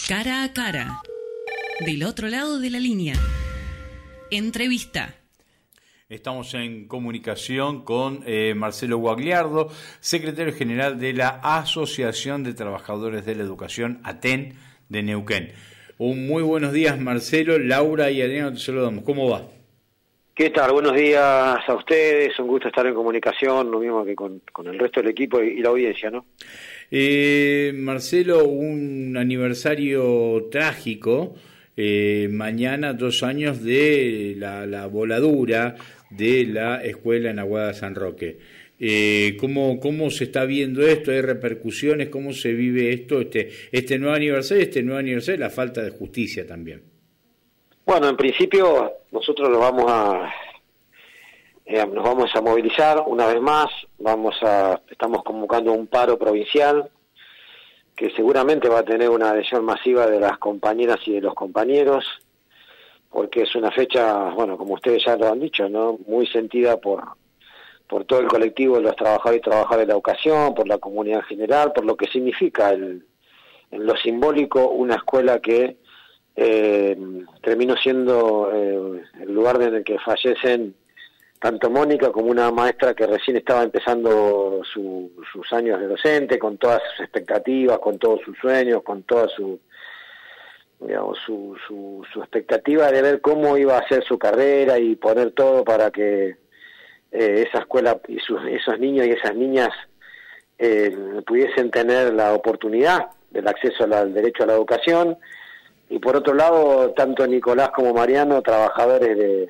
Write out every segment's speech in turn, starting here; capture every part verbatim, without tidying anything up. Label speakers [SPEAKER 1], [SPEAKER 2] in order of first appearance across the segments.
[SPEAKER 1] Cara a cara. Del otro lado de la línea. Entrevista.
[SPEAKER 2] Estamos en comunicación con eh, Marcelo Guagliardo, secretario general de la Asociación de Trabajadores de la Educación, ATEN, de Neuquén. Un muy buenos días, Marcelo. Laura y Adriano, te saludamos. ¿Cómo va?
[SPEAKER 3] ¿Qué tal? Buenos días a ustedes. Un gusto estar en comunicación, lo mismo que con, con el resto del equipo y, y la audiencia, ¿no?
[SPEAKER 2] Eh, Marcelo, un aniversario trágico. Eh, mañana, dos años de la, la voladura de la escuela en Aguada San Roque. Eh, ¿cómo, ¿Cómo se está viendo esto? ¿Hay repercusiones? ¿Cómo se vive esto? Este, este nuevo aniversario, este nuevo aniversario, la falta de justicia también.
[SPEAKER 3] Bueno, en principio nosotros nos vamos a eh, nos vamos a movilizar una vez más. Vamos a estamos convocando un paro provincial que seguramente va a tener una adhesión masiva de las compañeras y de los compañeros, porque es una fecha, bueno, como ustedes ya lo han dicho, ¿no?, muy sentida por por todo el colectivo de los trabajadores y trabajadoras de la educación, por la comunidad en general, por lo que significa el, en lo simbólico una escuela que eh, terminó siendo eh, el lugar en el que fallecen tanto Mónica como una maestra que recién estaba empezando su, sus años de docente, con todas sus expectativas, con todos sus sueños, con toda su, digamos, su, su, su expectativa de ver cómo iba a ser su carrera y poner todo para que eh, esa escuela y sus, esos niños y esas niñas eh, pudiesen tener la oportunidad del acceso al, al derecho a la educación. Y por otro lado, tanto Nicolás como Mariano, trabajadores de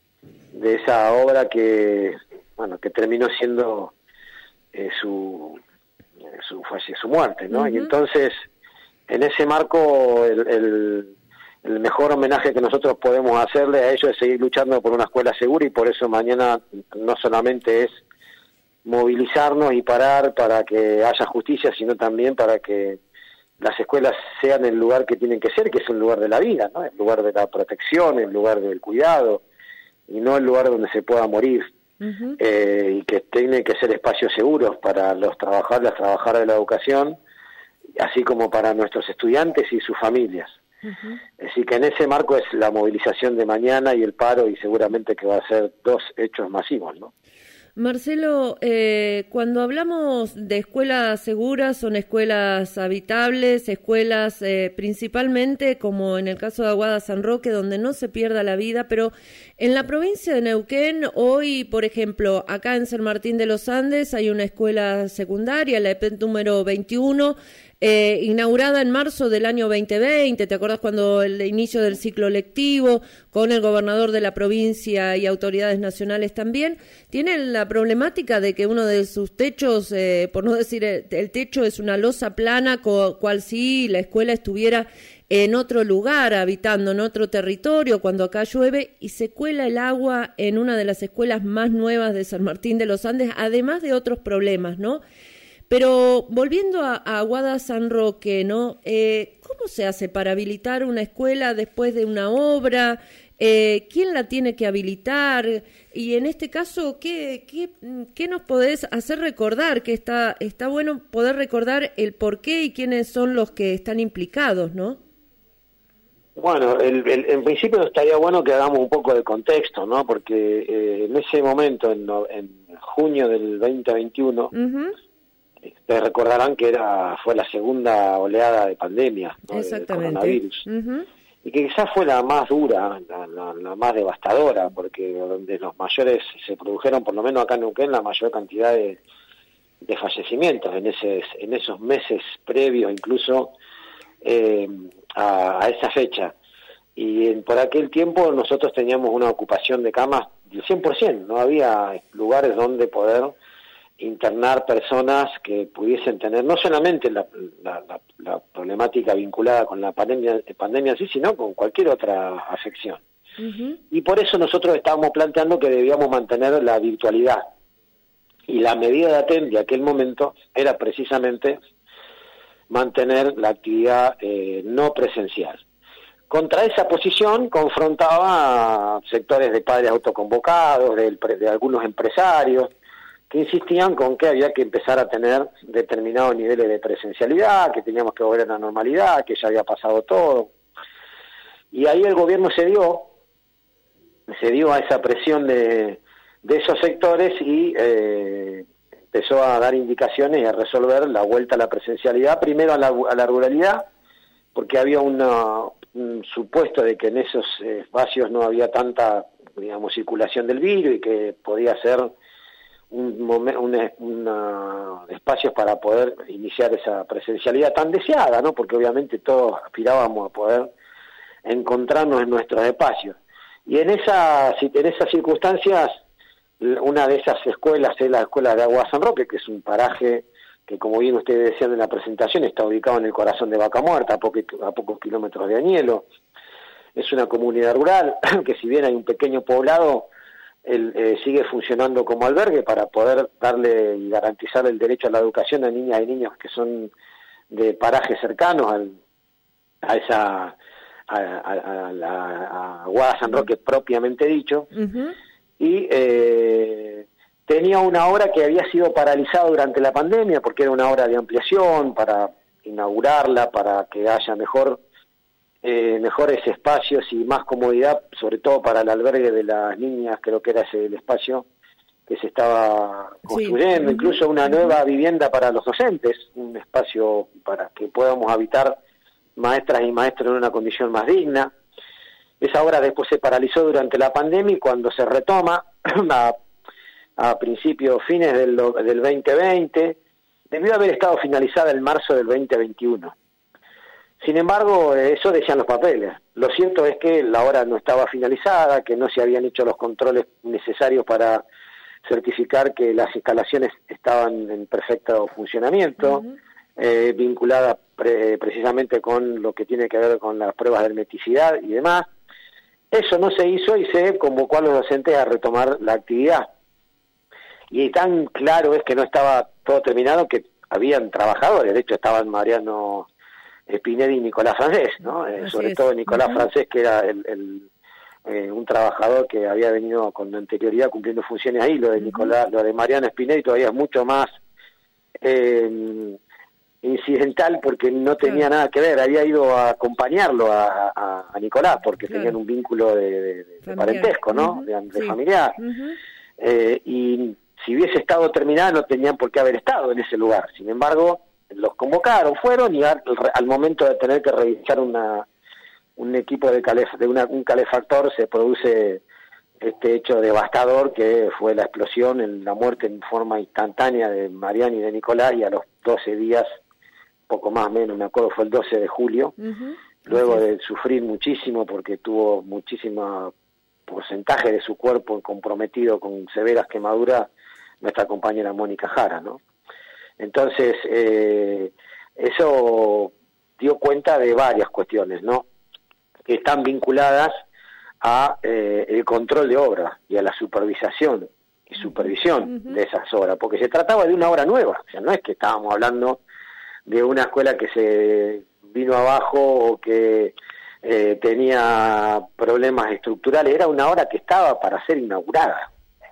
[SPEAKER 3] de esa obra que, bueno, que terminó siendo eh, su, su su muerte, ¿no? Uh-huh. Y entonces, en ese marco, el, el, el mejor homenaje que nosotros podemos hacerle a ellos es seguir luchando por una escuela segura, y por eso mañana no solamente es movilizarnos y parar para que haya justicia, sino también para que las escuelas sean el lugar que tienen que ser, que es un lugar de la vida, ¿no? El lugar de la protección, el lugar del cuidado, y no el lugar donde se pueda morir. Uh-huh. eh, y que tienen que ser espacios seguros para los trabajadores, las trabajadoras de la educación, así como para nuestros estudiantes y sus familias. Uh-huh. Así que en ese marco es la movilización de mañana y el paro, y seguramente que va a ser dos hechos masivos, ¿no?
[SPEAKER 4] Marcelo, eh, cuando hablamos de escuelas seguras, son escuelas habitables, escuelas eh, principalmente, como en el caso de Aguada San Roque, donde no se pierda la vida, pero en la provincia de Neuquén, hoy, por ejemplo, acá en San Martín de los Andes hay una escuela secundaria, la E P E N número veintiuno, Eh, inaugurada en marzo del año veinte veinte, ¿te acuerdas cuando el inicio del ciclo lectivo, con el gobernador de la provincia y autoridades nacionales también? Tiene la problemática de que uno de sus techos, eh, por no decir el, el techo, es una losa plana, co, cual si la escuela estuviera en otro lugar, habitando en otro territorio, cuando acá llueve, y se cuela el agua en una de las escuelas más nuevas de San Martín de los Andes, además de otros problemas, ¿no? Pero volviendo a, a Aguada San Roque, ¿no? Eh, ¿Cómo se hace para habilitar una escuela después de una obra? Eh, ¿Quién la tiene que habilitar? Y en este caso, ¿qué, qué, qué nos podés hacer recordar? Que está, está bueno poder recordar el por qué y quiénes son los que están implicados, ¿no?
[SPEAKER 3] Bueno, el, el, en principio estaría bueno que hagamos un poco de contexto, ¿no? Porque eh, en ese momento, en, en junio del veinte veintiuno, uh-huh. Ustedes recordarán que era fue la segunda oleada de pandemia, ¿no?, del coronavirus. Uh-huh. Y que quizás fue la más dura, la, la, la más devastadora, porque donde los mayores se produjeron, por lo menos acá en Neuquén, la mayor cantidad de, de fallecimientos en, ese, en esos meses previos incluso eh, a, a esa fecha. Y en, por aquel tiempo nosotros teníamos una ocupación de camas del cien por ciento, no había lugares donde poder internar personas que pudiesen tener no solamente la, la, la, la problemática vinculada con la pandemia, pandemia en sí, sino con cualquier otra afección. Uh-huh. Y por eso nosotros estábamos planteando que debíamos mantener la virtualidad. Y la medida de ATEN de aquel momento era precisamente mantener la actividad eh, no presencial. Contra esa posición confrontaba a sectores de padres autoconvocados, de, de algunos empresarios, que insistían con que había que empezar a tener determinados niveles de presencialidad, que teníamos que volver a la normalidad, que ya había pasado todo. Y ahí el gobierno se dio, se dio a esa presión de, de esos sectores y eh, empezó a dar indicaciones y a resolver la vuelta a la presencialidad, primero a la, a la ruralidad, porque había una, un supuesto de que en esos espacios no había tanta, digamos, circulación del virus y que podía ser un, momen, una, una espacios para poder iniciar esa presencialidad tan deseada, ¿no? Porque obviamente todos aspirábamos a poder encontrarnos en nuestros espacios. Y en, esa, en esas circunstancias, una de esas escuelas es la escuela de Aguada San Roque, que es un paraje que, como bien ustedes decían en la presentación, está ubicado en el corazón de Vaca Muerta, a, poco, a pocos kilómetros de Añelo. Es una comunidad rural que, si bien hay un pequeño poblado, el, eh, sigue funcionando como albergue para poder darle y garantizar el derecho a la educación a niñas y niños que son de parajes cercanos al, a esa a, a, a la a Aguada San Roque propiamente dicho. Uh-huh. Y eh, tenía una obra que había sido paralizada durante la pandemia porque era una obra de ampliación para inaugurarla, para que haya mejor eh, mejores espacios y más comodidad, sobre todo para el albergue de las niñas. Creo que era ese el espacio que se estaba construyendo, sí. Incluso una nueva vivienda para los docentes, un espacio para que podamos habitar maestras y maestros en una condición más digna. Esa obra después se paralizó durante la pandemia y cuando se retoma a, a principios, fines del, del veinte veinte, debió haber estado finalizada en marzo del veinte veintiuno. Sin embargo, eso decían los papeles. Lo cierto es que la obra no estaba finalizada, que no se habían hecho los controles necesarios para certificar que las instalaciones estaban en perfecto funcionamiento, uh-huh. eh, vinculada pre, precisamente con lo que tiene que ver con las pruebas de hermeticidad y demás. Eso no se hizo y se convocó a los docentes a retomar la actividad. Y tan claro es que no estaba todo terminado que habían trabajadores, de hecho estaban Mariano Spinelli y Nicolás Francés, ¿no? Eh, sobre es. todo Nicolás uh-huh. Francés, que era el, el, eh, un trabajador que había venido con anterioridad cumpliendo funciones ahí. Lo de Nicolás, uh-huh. lo de Mariano Spinelli todavía es mucho más eh, incidental porque no tenía claro. nada que ver, había ido a acompañarlo a, a, a Nicolás porque claro. tenían un vínculo de, de, de parentesco, ¿no? Uh-huh. de, de sí. familiar. Uh-huh. Eh, y si hubiese estado terminada no tenían por qué haber estado en ese lugar. Sin embargo, los convocaron, fueron y al, al momento de tener que revisar una un equipo de, calef, de una, un calefactor se produce este hecho devastador que fue la explosión, en la muerte en forma instantánea de Mariano y de Nicolás, y a los doce días, poco más o menos, me acuerdo, fue el doce de julio, uh-huh. luego de sufrir muchísimo porque tuvo muchísimo porcentaje de su cuerpo comprometido con severas quemaduras, nuestra compañera Mónica Jara, ¿no? Entonces, eh, eso dio cuenta de varias cuestiones, ¿no? Que están vinculadas a eh, el control de obras y a la supervisación y supervisión uh-huh. de esas obras, porque se trataba de una obra nueva, o sea, no es que estábamos hablando de una escuela que se vino abajo o que eh, tenía problemas estructurales, era una obra que estaba para ser inaugurada.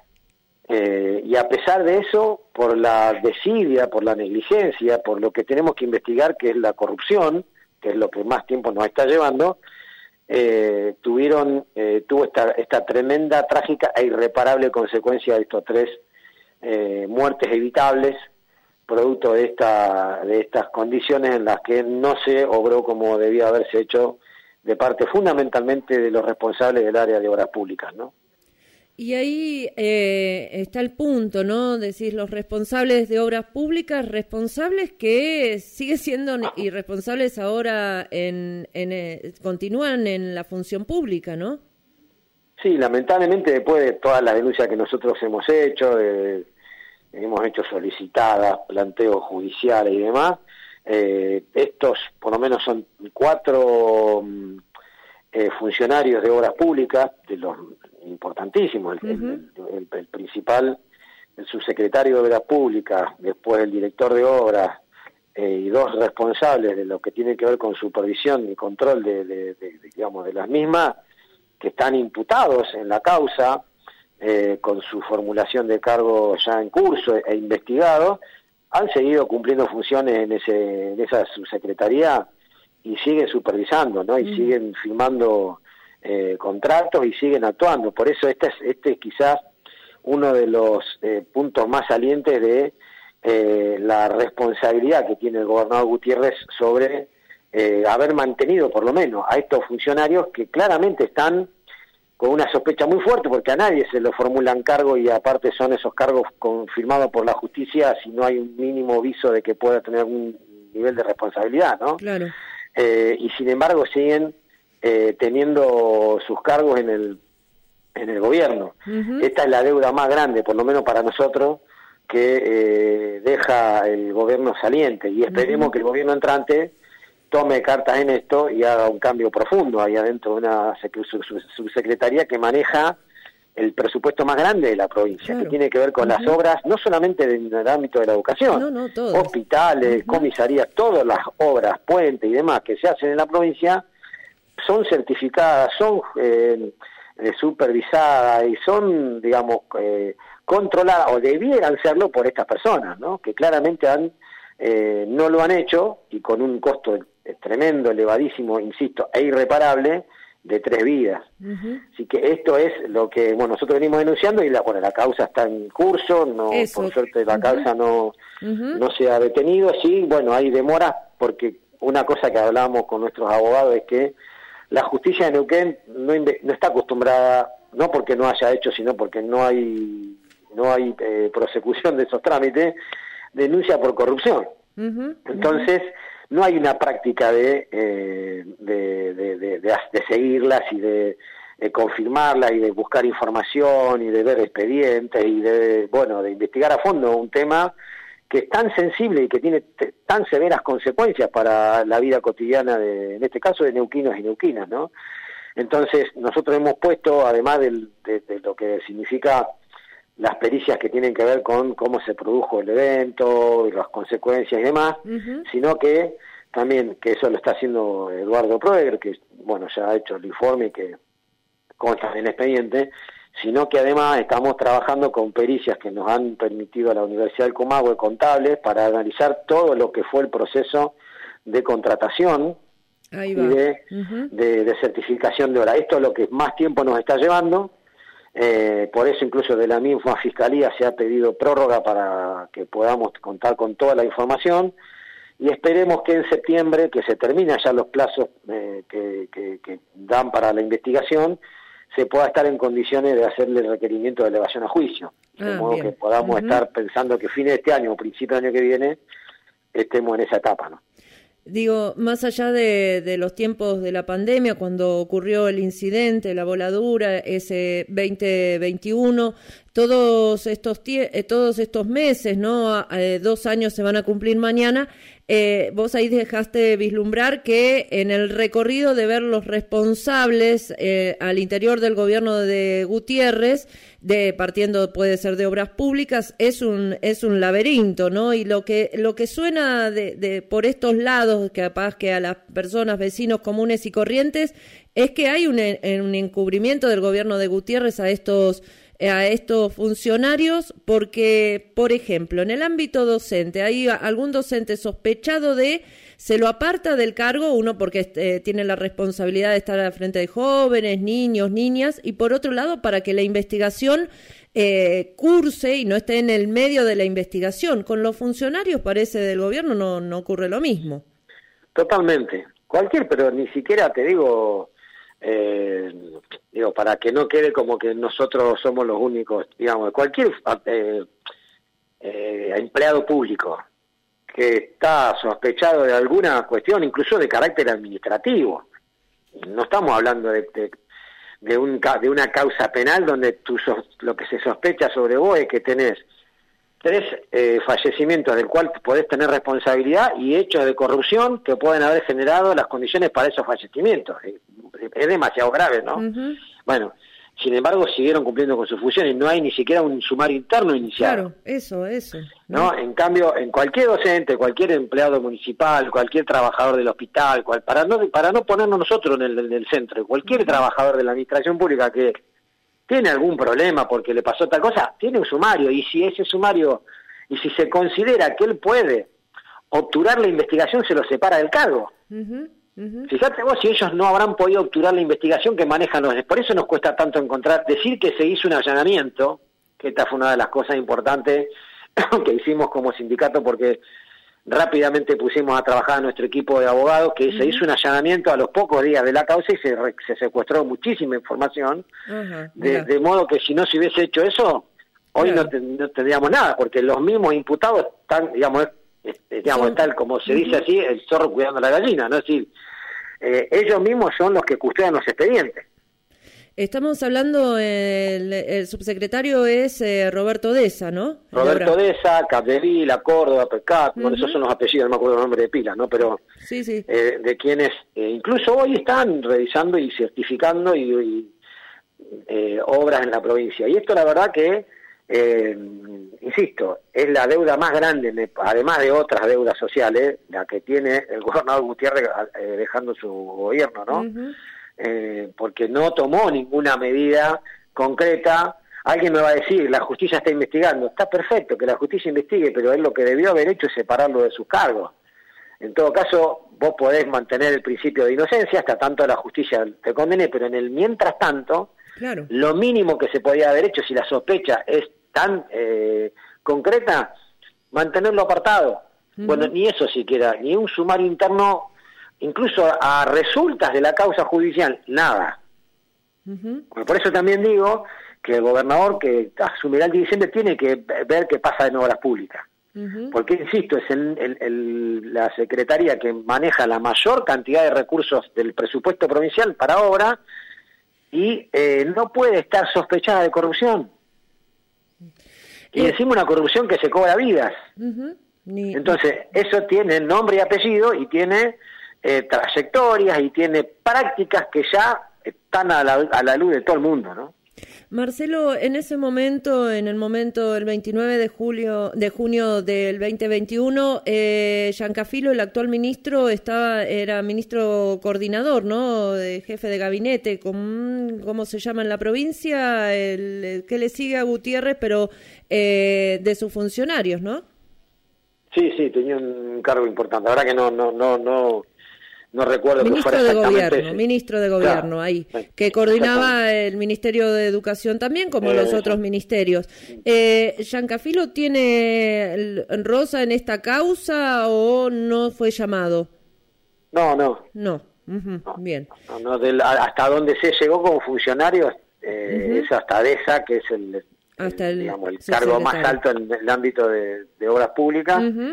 [SPEAKER 3] Eh, y a pesar de eso, por la desidia, por la negligencia, por lo que tenemos que investigar, que es la corrupción, que es lo que más tiempo nos está llevando, eh, tuvieron eh, tuvo esta, esta tremenda, trágica e irreparable consecuencia de estos tres eh, muertes evitables, producto de, esta, de estas condiciones en las que no se obró como debía haberse hecho de parte fundamentalmente de los responsables del área de obras públicas, ¿no?
[SPEAKER 4] Y ahí eh, está el punto, ¿no? Decís, los responsables de obras públicas, responsables que siguen siendo irresponsables ahora, en, en eh, continúan en la función pública, ¿no?
[SPEAKER 3] Sí, lamentablemente después de todas las denuncias que nosotros hemos hecho, de, hemos hecho solicitadas, planteos judiciales y demás, eh, estos por lo menos son cuatro eh, funcionarios de obras públicas, de los importantísimos, el, uh-huh. el, el, el principal, el subsecretario de Obras Públicas, después el director de obras eh, y dos responsables de lo que tiene que ver con supervisión y control de, de, de, de digamos de las mismas, que están imputados en la causa eh, con su formulación de cargo ya en curso e investigado, han seguido cumpliendo funciones en ese en esa subsecretaría y siguen supervisando, ¿no? Y mm. siguen firmando eh, contratos y siguen actuando. Por eso este es, este es quizás uno de los eh, puntos más salientes de eh, la responsabilidad que tiene el gobernador Gutiérrez sobre eh, haber mantenido por lo menos a estos funcionarios que claramente están con una sospecha muy fuerte, porque a nadie se le formulan cargos y aparte son esos cargos confirmados por la justicia si no hay un mínimo viso de que pueda tener un nivel de responsabilidad, ¿no?
[SPEAKER 4] Claro.
[SPEAKER 3] Eh, y sin embargo siguen eh, teniendo sus cargos en el en el gobierno. Uh-huh. Esta es la deuda más grande, por lo menos para nosotros, que eh, deja el gobierno saliente, y esperemos uh-huh. que el gobierno entrante tome cartas en esto y haga un cambio profundo ahí adentro de una subsecretaría que maneja el presupuesto más grande de la provincia, claro. que tiene que ver con uh-huh. las obras, no solamente en el ámbito de la educación,
[SPEAKER 4] no, no,
[SPEAKER 3] hospitales, uh-huh. comisarías, todas las obras, puentes y demás que se hacen en la provincia son certificadas, son eh, eh, supervisadas y son, digamos, eh, controladas, o debieran serlo por estas personas, ¿no? Que claramente han eh, no lo han hecho, y con un costo tremendo, elevadísimo, insisto, e irreparable, de tres vidas. Uh-huh. Así que esto es lo que bueno nosotros venimos denunciando, y la bueno la causa está en curso, no Eso. por suerte la uh-huh. causa no uh-huh. no se ha detenido. Sí, bueno, hay demoras, porque una cosa que hablábamos con nuestros abogados es que la justicia de Neuquén no, no está acostumbrada, no porque no haya hecho, sino porque no hay no hay eh, prosecución de esos trámites, denuncia por corrupción. Uh-huh. Entonces uh-huh. no hay una práctica de, eh, de, de, de, de, de seguirlas y de, de confirmarlas y de buscar información y de ver expedientes y de, bueno, de investigar a fondo un tema que es tan sensible y que tiene t- tan severas consecuencias para la vida cotidiana, de, en este caso, de neuquinos y neuquinas, ¿no? Entonces, nosotros hemos puesto, además del, de, de lo que significa las pericias que tienen que ver con cómo se produjo el evento y las consecuencias y demás, uh-huh. sino que también, que eso lo está haciendo Eduardo Proeger, que bueno ya ha hecho el informe que consta en el expediente, sino que además estamos trabajando con pericias que nos han permitido a la Universidad del Comahue, contables, para analizar todo lo que fue el proceso de contratación Ahí va. y de, uh-huh. de, de certificación de hora. Esto es lo que más tiempo nos está llevando. Eh, por eso incluso de la misma Fiscalía se ha pedido prórroga para que podamos contar con toda la información, y esperemos que en septiembre, que se terminan ya los plazos eh, que, que, que dan para la investigación, se pueda estar en condiciones de hacerle el requerimiento de elevación a juicio, ah, de modo bien. que podamos uh-huh. estar pensando que fin de este año o principio del año que viene estemos en esa etapa, ¿no?
[SPEAKER 4] Digo, más allá de, de los tiempos de la pandemia, cuando ocurrió el incidente, la voladura, ese veinte veintiuno, todos estos tie- eh, todos estos meses, ¿no? Eh, dos años se van a cumplir mañana. Eh, vos ahí dejaste vislumbrar que en el recorrido de ver los responsables eh, al interior del gobierno de Gutiérrez, de partiendo puede ser de obras públicas, es un es un laberinto, ¿no? Y lo que lo que suena de, de por estos lados, capaz que a las personas, vecinos comunes y corrientes, es que hay un, un encubrimiento del gobierno de Gutiérrez a estos a estos funcionarios, porque, por ejemplo, en el ámbito docente, hay algún docente sospechado de, se lo aparta del cargo, uno porque eh, tiene la responsabilidad de estar al frente de jóvenes, niños, niñas, y por otro lado, para que la investigación eh, curse y no esté en el medio de la investigación. Con los funcionarios, parece, del gobierno no, no ocurre lo mismo.
[SPEAKER 3] Totalmente. Cualquier, pero ni siquiera te digo... Eh, digo, para que no quede como que nosotros somos los únicos, digamos, cualquier eh, eh, empleado público que está sospechado de alguna cuestión, incluso de carácter administrativo, no estamos hablando de, de, de, un, de una causa penal donde tú sos, lo que se sospecha sobre vos es que tenés tres eh, fallecimientos del cual podés tener responsabilidad y hechos de corrupción que pueden haber generado las condiciones para esos fallecimientos. Es demasiado grave, ¿no? Uh-huh. Bueno, sin embargo, siguieron cumpliendo con sus funciones. No hay ni siquiera un sumario interno iniciado.
[SPEAKER 4] Claro, eso, eso.
[SPEAKER 3] ¿No? En cambio, en cualquier docente, cualquier empleado municipal, cualquier trabajador del hospital, cual, para no para no ponernos nosotros en el, en el centro, cualquier uh-huh. trabajador de la administración pública que tiene algún problema porque le pasó tal cosa, tiene un sumario, y si ese sumario, y si se considera que él puede obturar la investigación, se lo separa del cargo. Uh-huh, uh-huh. Fíjate vos si ellos no habrán podido obturar la investigación que manejan los... Por eso nos cuesta tanto encontrar, decir que se hizo un allanamiento, que esta fue una de las cosas importantes que hicimos como sindicato, porque rápidamente pusimos a trabajar a nuestro equipo de abogados, que uh-huh. se hizo un allanamiento a los pocos días de la causa y se, se secuestró muchísima información, uh-huh. de, de modo que si no se hubiese hecho eso, hoy claro. no, te, no tendríamos nada, porque los mismos imputados están, digamos, Este, digamos, sí. tal como se dice así, el zorro cuidando a la gallina, ¿no? Es decir, eh, ellos mismos son los que custodian los expedientes.
[SPEAKER 4] Estamos hablando, el, el subsecretario es eh, Roberto Deza, ¿no?
[SPEAKER 3] Roberto Deza, Capdevila, Córdoba, Pecat, uh-huh. bueno, esos son los apellidos, no me acuerdo el nombre de pila, ¿no? Pero
[SPEAKER 4] sí, sí.
[SPEAKER 3] Eh, de quienes eh, incluso hoy están revisando y certificando y, y eh, obras en la provincia. Y esto la verdad que Eh, insisto, es la deuda más grande, además de otras deudas sociales, la que tiene el gobernador Gutiérrez eh, dejando su gobierno, ¿no? Uh-huh. Eh, porque no tomó ninguna medida concreta. Alguien me va a decir, la justicia está investigando. Está perfecto que la justicia investigue, pero él lo que debió haber hecho es separarlo de sus cargos. En todo caso, vos podés mantener el principio de inocencia hasta tanto la justicia te condene, pero en el mientras tanto, claro. lo mínimo que se podía haber hecho si la sospecha es tan eh, concreta, mantenerlo apartado. Uh-huh. Bueno, ni eso siquiera, ni un sumario interno, incluso a resultas de la causa judicial, nada. Uh-huh. Bueno, por eso también digo que el gobernador que asumirá el de diciembre tiene que ver qué pasa en obras públicas. Uh-huh. Porque, insisto, es el, el, el, la secretaría que maneja la mayor cantidad de recursos del presupuesto provincial para obra y eh, no puede estar sospechada de corrupción. Y encima una corrupción que se cobra vidas. Uh-huh. Ni... Entonces, eso tiene nombre y apellido y tiene eh, trayectorias y tiene prácticas que ya están a la, a la luz de todo el mundo, ¿no?
[SPEAKER 4] Marcelo, en ese momento, en el momento del veintinueve de julio, de junio del veinte veintiuno, eh, Giancafilo, el actual ministro, estaba, era ministro coordinador, ¿no? De jefe de gabinete, con, ¿cómo se llama en la provincia? El, el que le sigue a Gutiérrez, pero eh, de sus funcionarios, ¿no?
[SPEAKER 3] Sí, sí, tenía un cargo importante. La verdad que no, no, no, no. No recuerdo
[SPEAKER 4] ministro
[SPEAKER 3] que fuera
[SPEAKER 4] de
[SPEAKER 3] exactamente
[SPEAKER 4] gobierno,
[SPEAKER 3] ese.
[SPEAKER 4] Ministro de gobierno, claro, ahí, que coordinaba el Ministerio de Educación también, como eh, los otros ministerios. Eh, ¿Giancafilo tiene rosa en esta causa o no fue llamado?
[SPEAKER 3] No, no.
[SPEAKER 4] No, uh-huh. no bien.
[SPEAKER 3] No, no, del, hasta donde se llegó como funcionario eh, uh-huh. es hasta DESA, que es el, hasta el, el, digamos, el cargo más alto en el ámbito de, de obras públicas. Uh-huh.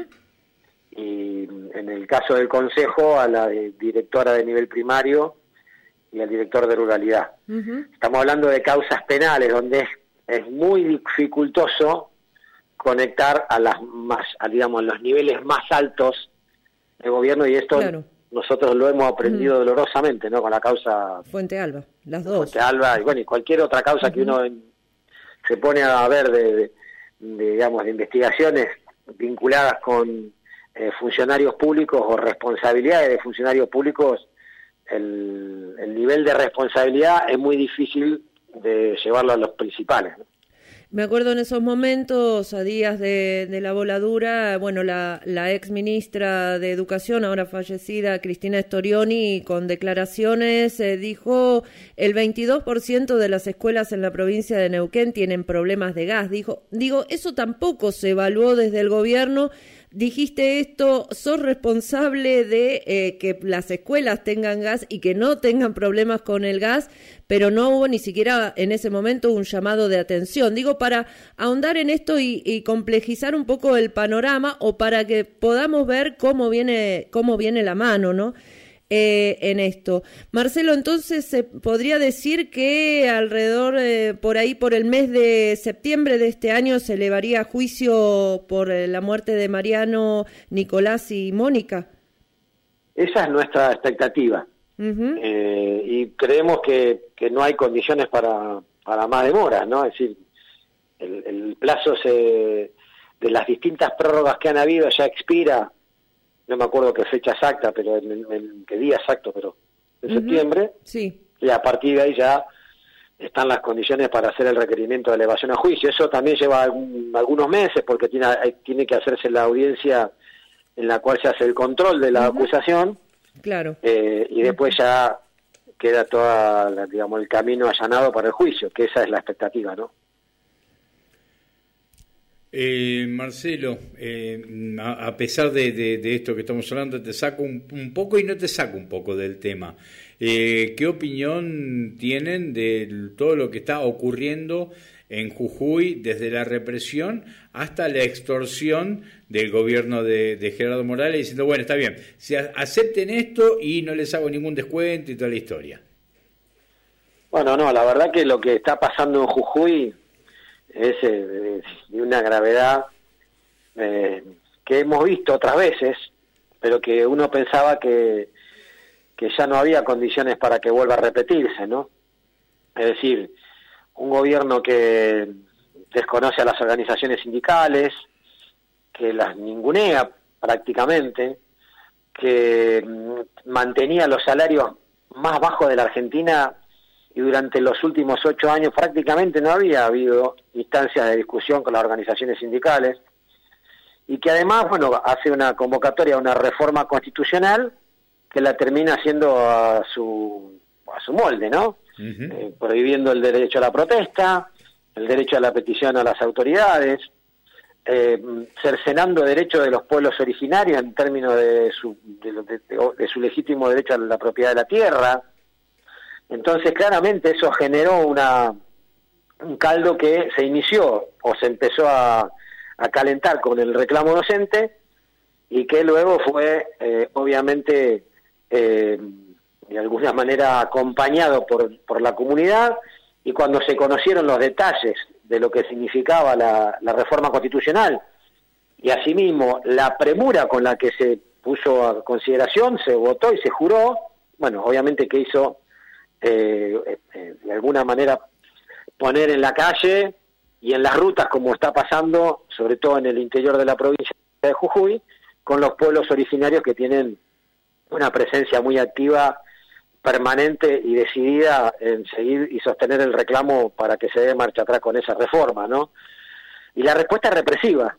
[SPEAKER 3] Y en el caso del Consejo, a la directora de nivel primario y al director de ruralidad. Uh-huh. Estamos hablando de causas penales, donde es, es muy dificultoso conectar a las más, a, digamos, los niveles más altos de gobierno, y esto claro. nosotros lo hemos aprendido uh-huh. dolorosamente, ¿no? Con la causa
[SPEAKER 4] Fuente Alba, las dos.
[SPEAKER 3] Fuente Alba, y bueno, y cualquier otra causa uh-huh. que uno en, se pone a ver de, de, de, digamos, de investigaciones vinculadas con Eh, funcionarios públicos o responsabilidades de funcionarios públicos, el, el nivel de responsabilidad es muy difícil de llevarlo a los principales, ¿no?
[SPEAKER 4] Me acuerdo en esos momentos, a días de, de la voladura, bueno, la, la ex ministra de Educación, ahora fallecida, Cristina Storioni, con declaraciones, eh, dijo el veintidós por ciento de las escuelas en la provincia de Neuquén tienen problemas de gas. Dijo, digo, eso tampoco se evaluó desde el gobierno. Dijiste esto, sos responsable de eh, que las escuelas tengan gas y que no tengan problemas con el gas, pero no hubo ni siquiera en ese momento un llamado de atención. Digo, para ahondar en esto y, y complejizar un poco el panorama, o para que podamos ver cómo viene, cómo viene la mano, ¿no? Eh, en esto. Marcelo, entonces se podría decir que alrededor, eh, por ahí, por el mes de septiembre de este año, se elevaría a juicio por eh, la muerte de Mariano, Nicolás y Mónica.
[SPEAKER 3] Esa es nuestra expectativa. Uh-huh. Eh, y creemos que, que no hay condiciones para, para más demoras, ¿no? Es decir, el, el plazo se, de las distintas prórrogas que han habido ya expira. No me acuerdo qué fecha exacta, pero en, en qué día exacto, pero en uh-huh. septiembre.
[SPEAKER 4] Sí.
[SPEAKER 3] Y a partir de ahí ya están las condiciones para hacer el requerimiento de elevación a juicio. Eso también lleva algún, algunos meses porque tiene, tiene que hacerse la audiencia en la cual se hace el control de la uh-huh. acusación.
[SPEAKER 4] Claro.
[SPEAKER 3] Eh, y después uh-huh. ya queda todo, digamos, el camino allanado para el juicio, que esa es la expectativa, ¿no?
[SPEAKER 2] Eh, Marcelo, eh, a, a pesar de, de, de esto que estamos hablando, te saco un, un poco y no te saco un poco del tema. Eh, ¿Qué opinión tienen de todo lo que está ocurriendo en Jujuy, desde la represión hasta la extorsión del gobierno de, de Gerardo Morales, diciendo, bueno, está bien, si a, acepten esto y no les hago ningún descuento y toda la historia?
[SPEAKER 3] Bueno, no, la verdad que lo que está pasando en Jujuy es eh, de una gravedad eh, que hemos visto otras veces, pero que uno pensaba que, que ya no había condiciones para que vuelva a repetirse, ¿no? Es decir, un gobierno que desconoce a las organizaciones sindicales, que las ningunea prácticamente, que mantenía los salarios más bajos de la Argentina, y durante los últimos ocho años prácticamente no había habido instancias de discusión con las organizaciones sindicales, y que además, bueno, hace una convocatoria a una reforma constitucional que la termina haciendo a su, a su molde, ¿no? Uh-huh. Eh, prohibiendo el derecho a la protesta, el derecho a la petición a las autoridades, eh, cercenando derechos de los pueblos originarios en términos de su, de, de, de, de su legítimo derecho a la propiedad de la tierra. Entonces, claramente eso generó una un caldo que se inició o se empezó a, a calentar con el reclamo docente y que luego fue, eh, obviamente, eh, de alguna manera acompañado por, por la comunidad, y cuando se conocieron los detalles de lo que significaba la, la reforma constitucional y asimismo la premura con la que se puso a consideración, se votó y se juró, bueno, obviamente que hizo eh, eh, de alguna manera poner en la calle y en las rutas, como está pasando, sobre todo en el interior de la provincia de Jujuy, con los pueblos originarios que tienen una presencia muy activa, permanente y decidida en seguir y sostener el reclamo para que se dé marcha atrás con esa reforma, ¿no? Y la respuesta represiva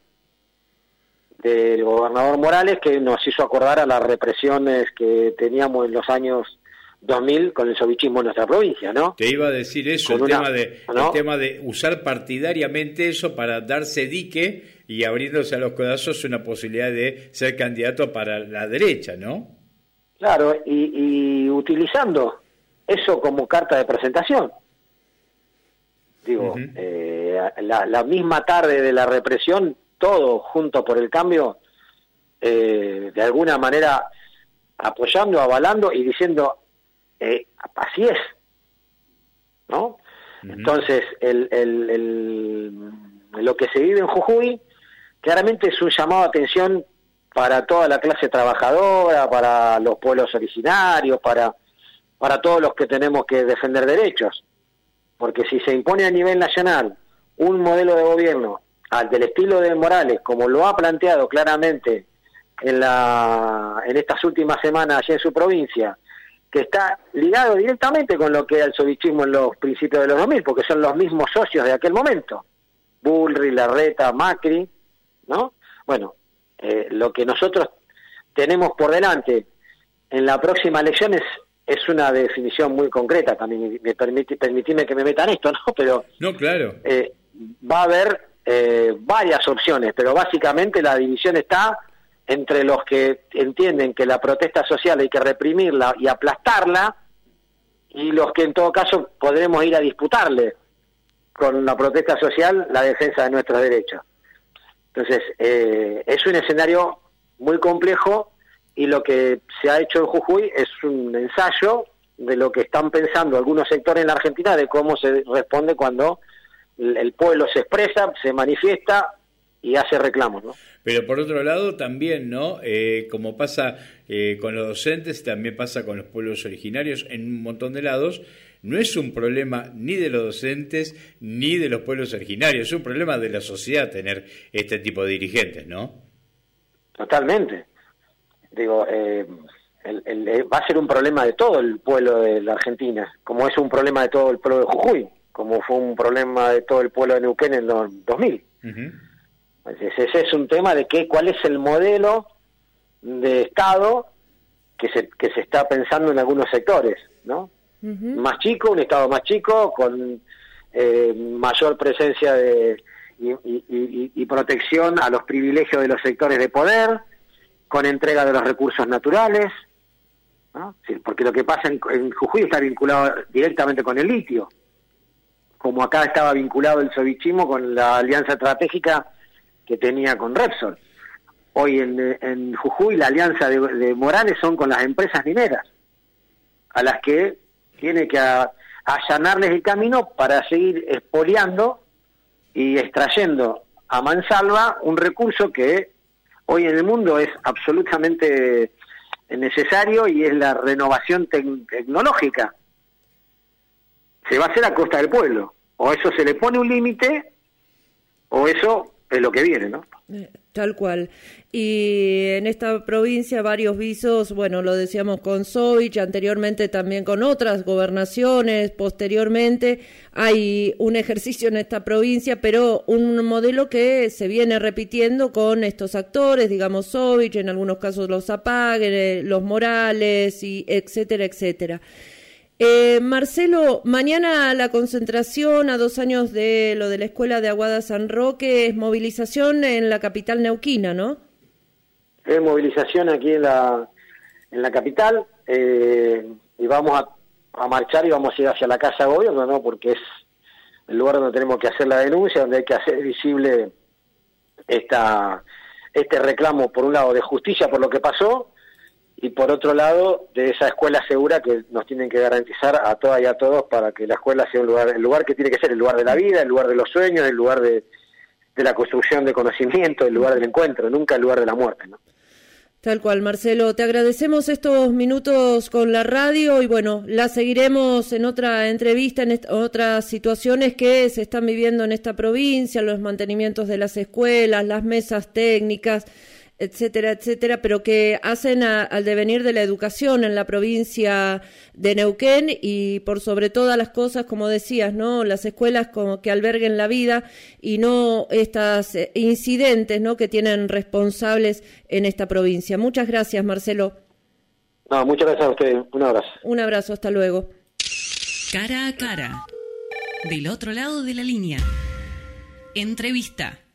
[SPEAKER 3] del gobernador Morales, que nos hizo acordar a las represiones que teníamos en los años dos mil con el sovichismo en nuestra provincia, ¿no?
[SPEAKER 2] Te iba a decir eso, el, una, tema de, ¿no? el tema de usar partidariamente eso para darse dique y abriéndose a los codazos una posibilidad de ser candidato para la derecha, ¿no?
[SPEAKER 3] Claro, y, y utilizando eso como carta de presentación. Digo, uh-huh. eh, la, la misma tarde de la represión, todo junto por el cambio, eh, de alguna manera apoyando, avalando y diciendo, eh, así es, ¿no? Uh-huh. Entonces, el, el, el, lo que se vive en Jujuy claramente es un llamado de atención para toda la clase trabajadora, para los pueblos originarios, para, para todos los que tenemos que defender derechos. Porque si se impone a nivel nacional un modelo de gobierno al del estilo de Morales, como lo ha planteado claramente en, la, en estas últimas semanas allí en su provincia, que está ligado directamente con lo que era el sovichismo en los principios de los dos mil, porque son los mismos socios de aquel momento, Bullrich, Larreta, Macri, ¿no? Bueno, Eh, lo que nosotros tenemos por delante en la próxima elección es, es una definición muy concreta también, me permite, permitime que me metan esto, ¿no? Pero
[SPEAKER 2] no, claro.
[SPEAKER 3] Eh, va a haber eh, varias opciones, pero básicamente la división está entre los que entienden que la protesta social hay que reprimirla y aplastarla, y los que en todo caso podremos ir a disputarle con la protesta social la defensa de nuestros derechos. Entonces, eh, es un escenario muy complejo, y lo que se ha hecho en Jujuy es un ensayo de lo que están pensando algunos sectores en la Argentina de cómo se responde cuando el, el pueblo se expresa, se manifiesta y hace reclamos, ¿no?
[SPEAKER 2] Pero por otro lado también, ¿no? Eh, como pasa eh, con los docentes, también pasa con los pueblos originarios en un montón de lados. No es un problema ni de los docentes ni de los pueblos originarios, es un problema de la sociedad tener este tipo de dirigentes, ¿no?
[SPEAKER 3] Totalmente. Digo, eh, el, el, va a ser un problema de todo el pueblo de la Argentina, como es un problema de todo el pueblo de Jujuy, como fue un problema de todo el pueblo de Neuquén en los dos mil. Uh-huh. Ese, ese es un tema de que, cuál es el modelo de Estado que se que se está pensando en algunos sectores, ¿no? Uh-huh. Más chico, un Estado más chico, con eh, mayor presencia de y, y, y, y protección a los privilegios de los sectores de poder, con entrega de los recursos naturales, ¿no? Sí, porque lo que pasa en, en Jujuy está vinculado directamente con el litio, como acá estaba vinculado el sovichismo con la alianza estratégica que tenía con Repsol. Hoy en, en Jujuy la alianza de, de Morales son con las empresas mineras, a las que tiene que a, allanarles el camino para seguir expoliando y extrayendo a mansalva un recurso que hoy en el mundo es absolutamente necesario, y es la renovación te- tecnológica. Se va a hacer a costa del pueblo. O eso se le pone un límite, o eso es lo que viene, ¿no?
[SPEAKER 4] Tal cual. Y en esta provincia varios visos, bueno, lo decíamos con Sovich, anteriormente también con otras gobernaciones, posteriormente hay un ejercicio en esta provincia, pero un modelo que se viene repitiendo con estos actores, digamos Sovich, en algunos casos los Zapag, los Morales, y etcétera, etcétera. Eh, Marcelo, mañana la concentración a dos años de lo de la escuela de Aguada San Roque es movilización en la capital neuquina, ¿no?
[SPEAKER 3] Es movilización aquí en la en la capital, eh, y vamos a, a marchar y vamos a ir hacia la Casa de Gobierno, ¿no? Porque es el lugar donde tenemos que hacer la denuncia, donde hay que hacer visible esta este reclamo, por un lado, de justicia por lo que pasó, y por otro lado, de esa escuela segura que nos tienen que garantizar a todas y a todos, para que la escuela sea un lugar, el lugar que tiene que ser, el lugar de la vida, el lugar de los sueños, el lugar de, de la construcción de conocimiento, el lugar del encuentro, nunca el lugar de la muerte, ¿no?
[SPEAKER 4] Tal cual, Marcelo. Te agradecemos estos minutos con la radio, y bueno, la seguiremos en otra entrevista, en est- otras situaciones que se están viviendo en esta provincia, los mantenimientos de las escuelas, las mesas técnicas, etcétera, etcétera, pero que hacen a, al devenir de la educación en la provincia de Neuquén, y por sobre todas las cosas, como decías, ¿no? Las escuelas como que alberguen la vida, y no estos eh, incidentes, ¿no? Que tienen responsables en esta provincia. Muchas gracias, Marcelo.
[SPEAKER 3] No, muchas gracias a ustedes. Un abrazo.
[SPEAKER 4] Un abrazo, hasta luego.
[SPEAKER 1] Cara a cara. Del otro lado de la línea. Entrevista.